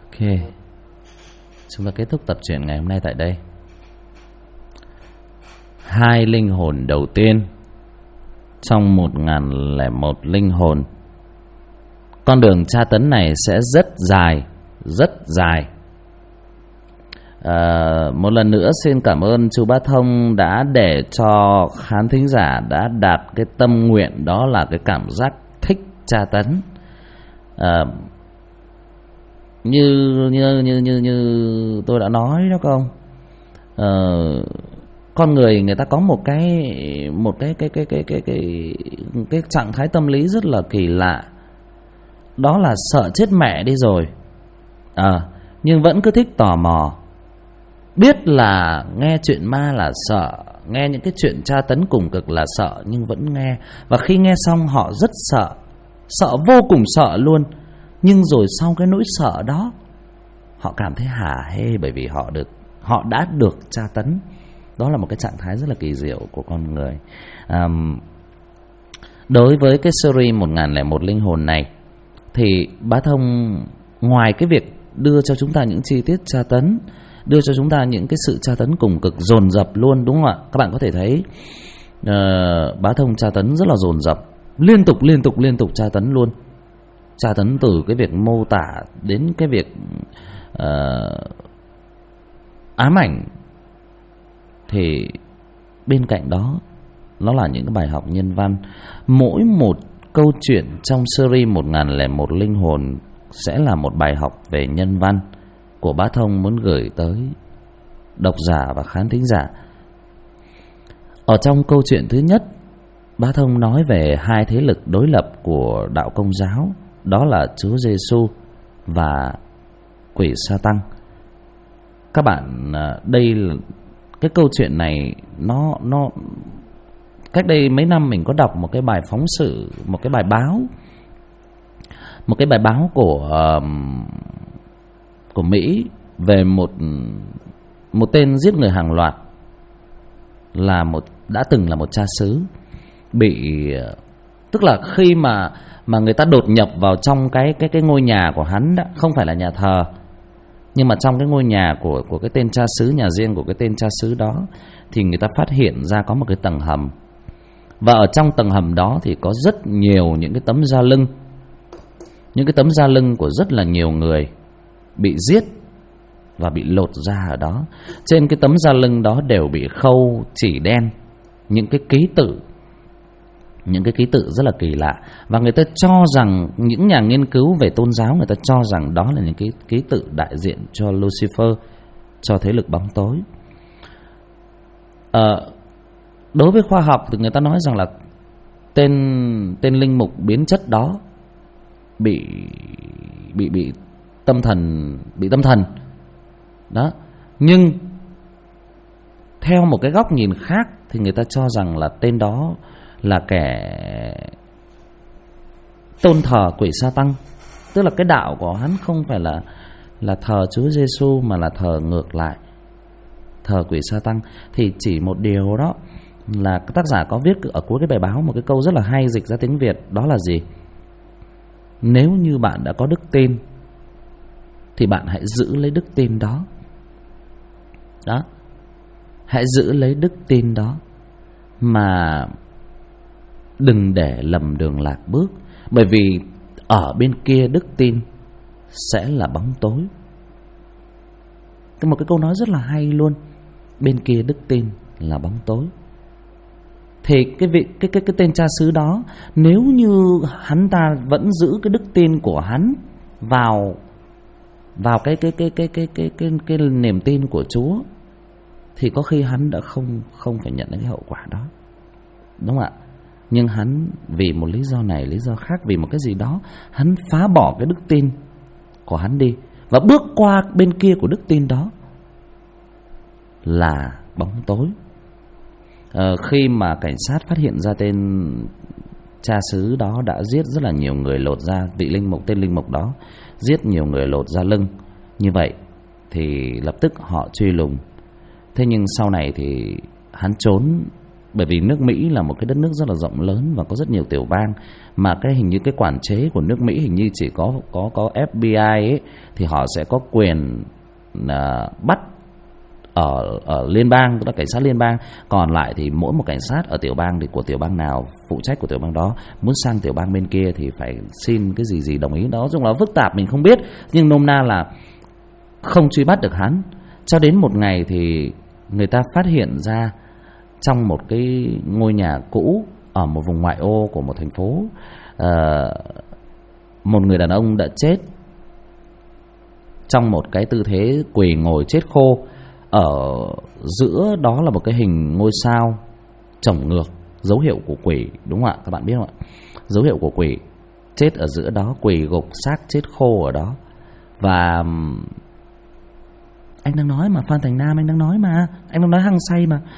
Ok, chúng ta kết thúc tập truyện ngày hôm nay tại đây. Hai linh hồn đầu tiên trong 1001 linh hồn. Con đường tra tấn này sẽ rất dài, rất dài. Một lần nữa xin cảm ơn chú Bá Thông đã để cho khán thính giả đã đạt cái tâm nguyện, đó là cái cảm giác thích tra tấn. Như tôi đã nói đó không, con người ta có một cái trạng thái tâm lý rất là kỳ lạ, đó là sợ chết mẹ đi rồi, nhưng vẫn cứ thích tò mò. Biết là nghe chuyện ma là sợ, nghe những cái chuyện tra tấn cùng cực là sợ, nhưng vẫn nghe. Và khi nghe xong họ rất sợ, sợ vô cùng sợ luôn. Nhưng rồi sau cái nỗi sợ đó, họ cảm thấy hả hê, bởi vì họ đã được tra tấn. Đó là một cái trạng thái rất là kỳ diệu của con người. Đối với cái series 1001 linh hồn này thì Bá Thông ngoài cái việc đưa cho chúng ta những chi tiết tra tấn, đưa cho chúng ta những cái sự tra tấn cùng cực dồn dập luôn, đúng không ạ? Các bạn có thể thấy Bá Thông tra tấn rất là dồn dập, liên tục tra tấn luôn. Tra tấn từ cái việc mô tả đến cái việc ám ảnh. Thì bên cạnh đó, nó là những cái bài học nhân văn. Mỗi một câu chuyện trong series 1001 linh hồn sẽ là một bài học về nhân văn của Bá Thông muốn gửi tới độc giả và khán thính giả. Ở trong câu chuyện thứ nhất, Bá Thông nói về hai thế lực đối lập của đạo Công giáo, đó là Chúa Giêsu và quỷ sa tăng. Các bạn, đây là cái câu chuyện này, nó cách đây mấy năm mình có đọc một cái bài phóng sự, một cái bài báo của Mỹ về một tên giết người hàng loạt, đã từng là một cha xứ, tức là khi mà người ta đột nhập vào trong cái ngôi nhà của hắn đó, không phải là nhà thờ, nhưng mà trong cái ngôi nhà của cái tên cha xứ, nhà riêng của cái tên cha xứ đó, thì người ta phát hiện ra có một cái tầng hầm. Và ở trong tầng hầm đó thì có rất nhiều những cái tấm da lưng, những cái tấm da lưng của rất là nhiều người bị giết và bị lột da ở đó. Trên cái tấm da lưng đó đều bị khâu chỉ đen những cái ký tự rất là kỳ lạ. Và người ta cho rằng, những nhà nghiên cứu về tôn giáo, người ta cho rằng đó là những cái ký tự đại diện cho Lucifer, cho thế lực bóng tối. Đối với khoa học thì người ta nói rằng là tên linh mục biến chất đó bị tâm thần đó. Nhưng theo một cái góc nhìn khác thì người ta cho rằng là tên đó là kẻ tôn thờ quỷ sa tăng, tức là cái đạo của hắn không phải là thờ Chúa Giêsu mà là thờ ngược lại, thờ quỷ sa tăng. Thì chỉ một điều đó là tác giả có viết ở cuối cái bài báo một cái câu rất là hay, dịch ra tiếng Việt, đó là gì? Nếu như bạn đã có đức tin thì bạn hãy giữ lấy đức tin đó. Đó, hãy giữ lấy đức tin đó mà đừng để lầm đường lạc bước. Bởi vì ở bên kia đức tin sẽ là bóng tối. Một cái câu nói rất là hay luôn. Bên kia đức tin là bóng tối. Thì cái tên cha xứ đó, nếu như hắn ta vẫn giữ cái đức tin của hắn vào cái niềm tin của Chúa, thì có khi hắn đã không phải nhận đến cái hậu quả đó, đúng không ạ? Nhưng hắn vì một lý do này, lý do khác, vì một cái gì đó, hắn phá bỏ cái đức tin của hắn đi và bước qua bên kia của đức tin đó là bóng tối. Khi mà cảnh sát phát hiện ra tên cha xứ đó đã giết rất là nhiều người, lột da, tên linh mục đó giết nhiều người, lột da lưng như vậy, thì lập tức họ truy lùng. Thế nhưng sau này thì hắn trốn bởi vì nước Mỹ là một cái đất nước rất là rộng lớn và có rất nhiều tiểu bang, mà cái hình như cái quản chế của nước Mỹ hình như chỉ có FBI ấy, thì họ sẽ có quyền bắt ở liên bang, tức là cảnh sát liên bang. Còn lại thì mỗi một cảnh sát ở tiểu bang thì của tiểu bang nào, phụ trách của tiểu bang đó muốn sang tiểu bang bên kia thì phải xin cái gì đồng ý. Đó, chung là phức tạp mình không biết, nhưng nôm na là không truy bắt được hắn. Cho đến một ngày thì người ta phát hiện ra trong một cái ngôi nhà cũ ở một vùng ngoại ô của một thành phố, một người đàn ông đã chết trong một cái tư thế quỳ ngồi chết khô. Ở giữa đó là một cái hình ngôi sao chổng ngược, dấu hiệu của quỷ, đúng không ạ? Các bạn biết không ạ? Dấu hiệu của quỷ, chết ở giữa đó, quỳ gục xác chết khô ở đó. Và anh đang nói mà, Phan Thành Nam, anh đang nói mà, anh đang nói hăng say mà.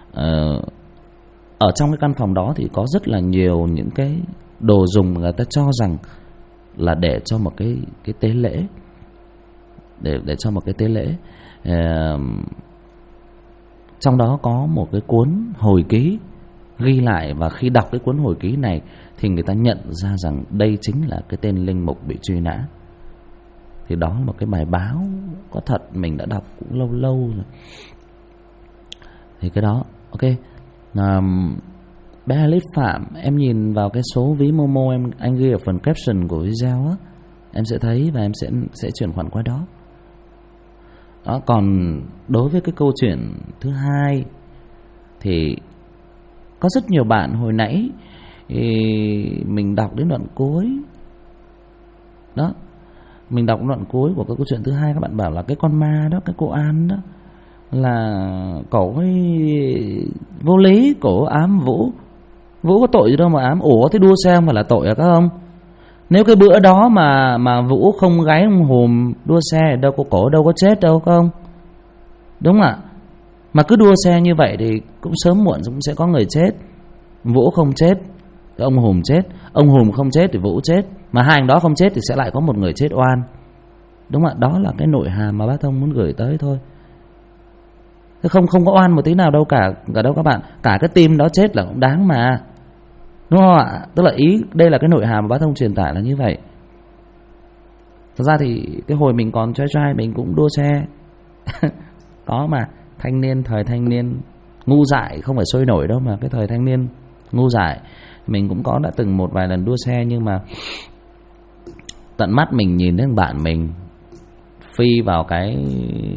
Ở trong cái căn phòng đó thì có rất là nhiều những cái đồ dùng mà người ta cho rằng là để cho một cái tế lễ, để cho một cái tế lễ. Trong đó có một cái cuốn hồi ký ghi lại, và khi đọc cái cuốn hồi ký này thì người ta nhận ra rằng đây chính là cái tên linh mục bị truy nã. Thì đó là một cái bài báo có thật, mình đã đọc cũng lâu lâu rồi. Thì cái đó, ok. Bé Alice Phạm, em nhìn vào cái số ví Momo anh ghi ở phần caption của video á, em sẽ thấy và em sẽ chuyển khoản qua đó. Đó, còn đối với cái câu chuyện thứ hai thì có rất nhiều bạn hồi nãy thì mình đọc đến đoạn cuối đó, mình đọc đoạn cuối của cái câu chuyện thứ hai, các bạn bảo là cái con ma đó, cái cô An đó là cổ ấy vô lý, cổ ám Vũ. Vũ có tội gì đâu mà ám. Ủa thế đua xe không phải là tội à các ông? Nếu cái bữa đó mà Vũ không gáy ông Hùm đua xe, đâu có cổ đâu có chết đâu không? Đúng ạ. Mà cứ đua xe như vậy thì cũng sớm muộn cũng sẽ có người chết. Vũ không chết thì ông Hùm chết, ông Hùm không chết thì Vũ chết, mà hai anh đó không chết thì sẽ lại có một người chết oan. Đúng ạ. Đó là cái nội hàm mà bác Thông muốn gửi tới thôi. Không có oan một tí nào đâu cả đâu các bạn. Cả cái team đó chết là cũng đáng mà, đúng không ạ? Tức là ý đây là cái nội hàm mà bác Thông truyền tải là như vậy. Thật ra thì cái hồi mình còn trai mình cũng đua xe có mà, thanh niên, thời thanh niên ngu dại, không phải sôi nổi đâu mà cái thời thanh niên ngu dại, mình cũng đã từng một vài lần đua xe. Nhưng mà tận mắt mình nhìn thấy bạn mình phi vào cái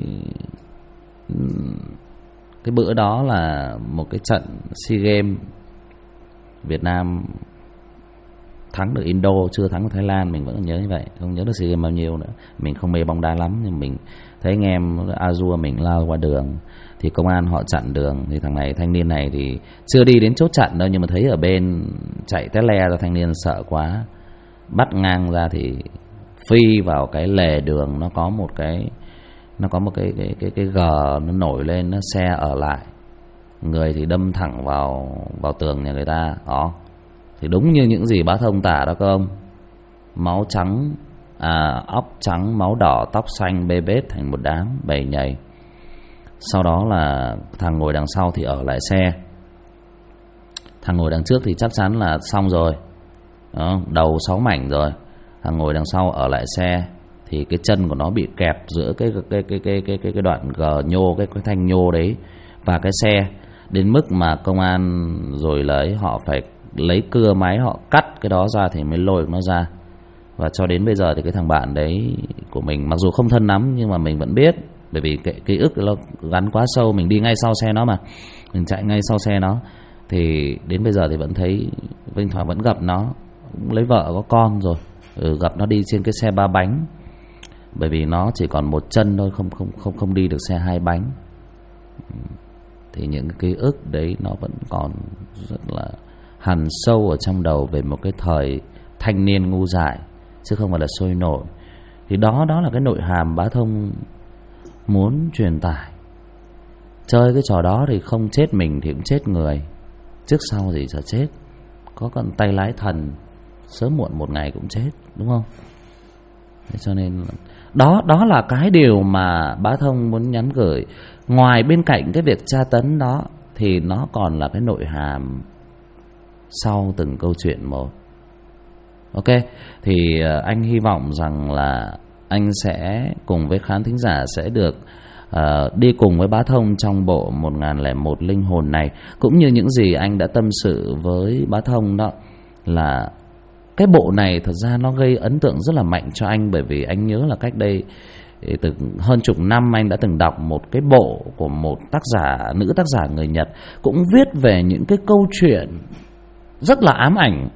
bữa đó là một cái trận SEA Games, Việt Nam thắng được Indo, chưa thắng được Thái Lan, mình vẫn còn nhớ như vậy, không nhớ được SEA Games bao nhiêu nữa. Mình không mê bóng đá lắm, nhưng mình thấy anh em Azure mình lao qua đường thì công an họ chặn đường. Thì thằng này, thanh niên này thì chưa đi đến chốt chặn đâu, nhưng mà thấy ở bên chạy té le ra, thanh niên sợ quá bắt ngang ra thì phi vào cái lề đường. Nó có một cái gờ nó nổi lên, nó xe ở lại, người thì đâm thẳng vào tường nhà người ta. Đó thì đúng như những gì bá Thông tả đó các ông. Máu trắng, óc trắng, máu đỏ, tóc xanh bê bết thành một đám bầy nhầy. Sau đó là thằng ngồi đằng sau thì ở lại xe, thằng ngồi đằng trước thì chắc chắn là xong rồi đó, đầu 6 mảnh rồi. Thằng ngồi đằng sau ở lại xe thì cái chân của nó bị kẹp giữa cái đoạn gờ nhô, cái thanh nhô đấy và cái xe, đến mức mà công an rồi họ phải lấy cưa máy họ cắt cái đó ra thì mới lôi nó ra. Và cho đến bây giờ thì cái thằng bạn đấy của mình, mặc dù không thân lắm nhưng mà mình vẫn biết, bởi vì cái ký ức nó gắn quá sâu. Mình đi ngay sau xe nó mà, mình chạy ngay sau xe nó, thì đến bây giờ thì vẫn thấy Vinh Thoảng vẫn gặp nó, cũng lấy vợ có con rồi, gặp nó đi trên cái xe 3 bánh, bởi vì nó chỉ còn một chân thôi, không đi được xe 2 bánh. Thì những cái ký ức đấy nó vẫn còn rất là hằn sâu ở trong đầu về một cái thời thanh niên ngu dại, chứ không phải là sôi nổi. Thì đó là cái nội hàm bá Thông muốn truyền tải. Chơi cái trò đó thì không chết mình thì cũng chết người, trước sau gì sợ chết. Có con tay lái thần, sớm muộn một ngày cũng chết, đúng không? Thế cho nên đó là cái điều mà bá Thông muốn nhắn gửi. Ngoài bên cạnh cái việc tra tấn đó thì nó còn là cái nội hàm sau từng câu chuyện một. Ok, thì anh hy vọng rằng là anh sẽ cùng với khán thính giả sẽ được đi cùng với Bá Thông trong bộ 1001 linh hồn này. Cũng như những gì anh đã tâm sự với Bá Thông đó, là cái bộ này thật ra nó gây ấn tượng rất là mạnh cho anh. Bởi vì anh nhớ là cách đây từ hơn chục năm anh đã từng đọc một cái bộ của một nữ tác giả người Nhật, cũng viết về những cái câu chuyện rất là ám ảnh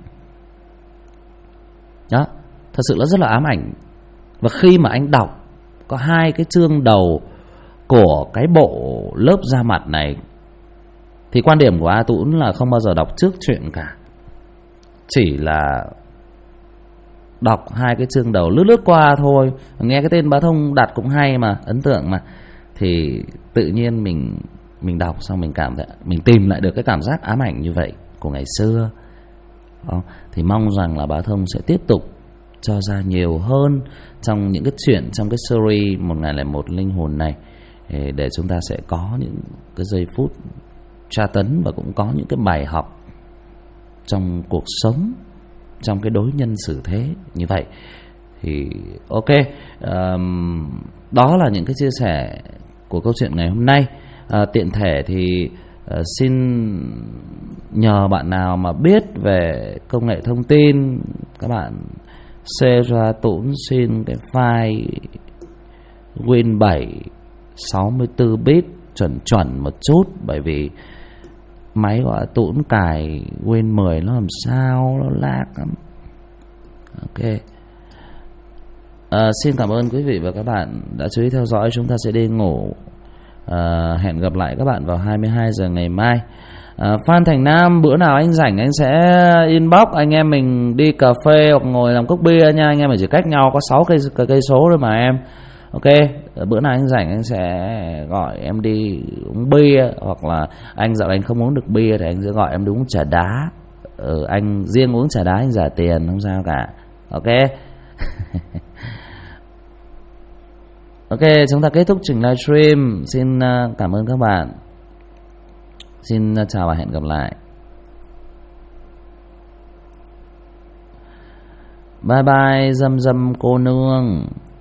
đó, thật sự là rất là ám ảnh. Và khi mà anh đọc có 2 cái chương đầu của cái bộ Lớp Da Mặt này, thì quan điểm của A Tũng là không bao giờ đọc trước chuyện cả, chỉ là đọc 2 cái chương đầu lướt qua thôi. Nghe cái tên Bá Thông đặt cũng hay mà, ấn tượng mà, thì tự nhiên mình đọc xong mình cảm thấy mình tìm lại được cái cảm giác ám ảnh như vậy của ngày xưa. Đó. Thì mong rằng là Bá Thông sẽ tiếp tục cho ra nhiều hơn trong những cái chuyện trong cái series 1001 linh hồn này, để chúng ta sẽ có những cái giây phút tra tấn và cũng có những cái bài học trong cuộc sống, trong cái đối nhân xử thế như vậy. Thì ok, đó là những cái chia sẻ của câu chuyện ngày hôm nay. Tiện thể thì xin nhờ bạn nào mà biết về công nghệ thông tin, các bạn share cho Tũng xin cái file Win 7 64 bit chuẩn một chút. Bởi vì máy của Tũng cài Win 10 nó làm sao nó lag lắm. Ok, xin cảm ơn quý vị và các bạn đã chú ý theo dõi. Chúng ta sẽ đi ngủ. Hẹn gặp lại các bạn vào 22 giờ ngày mai. Phan Thành Nam, bữa nào anh rảnh anh sẽ inbox anh em mình đi cà phê hoặc ngồi làm cốc bia nha. Anh em mình chỉ cách nhau có 6 cây số thôi mà em. Ok, bữa nào anh rảnh anh sẽ gọi em đi uống bia, hoặc là anh dạo này anh không uống được bia thì anh sẽ gọi em đi uống trà đá. Anh riêng uống trà đá anh trả tiền không sao cả. Ok. Ok, chúng ta kết thúc trình livestream. Xin cảm ơn các bạn. Xin chào và hẹn gặp lại. Bye bye Dâm Dâm cô nương.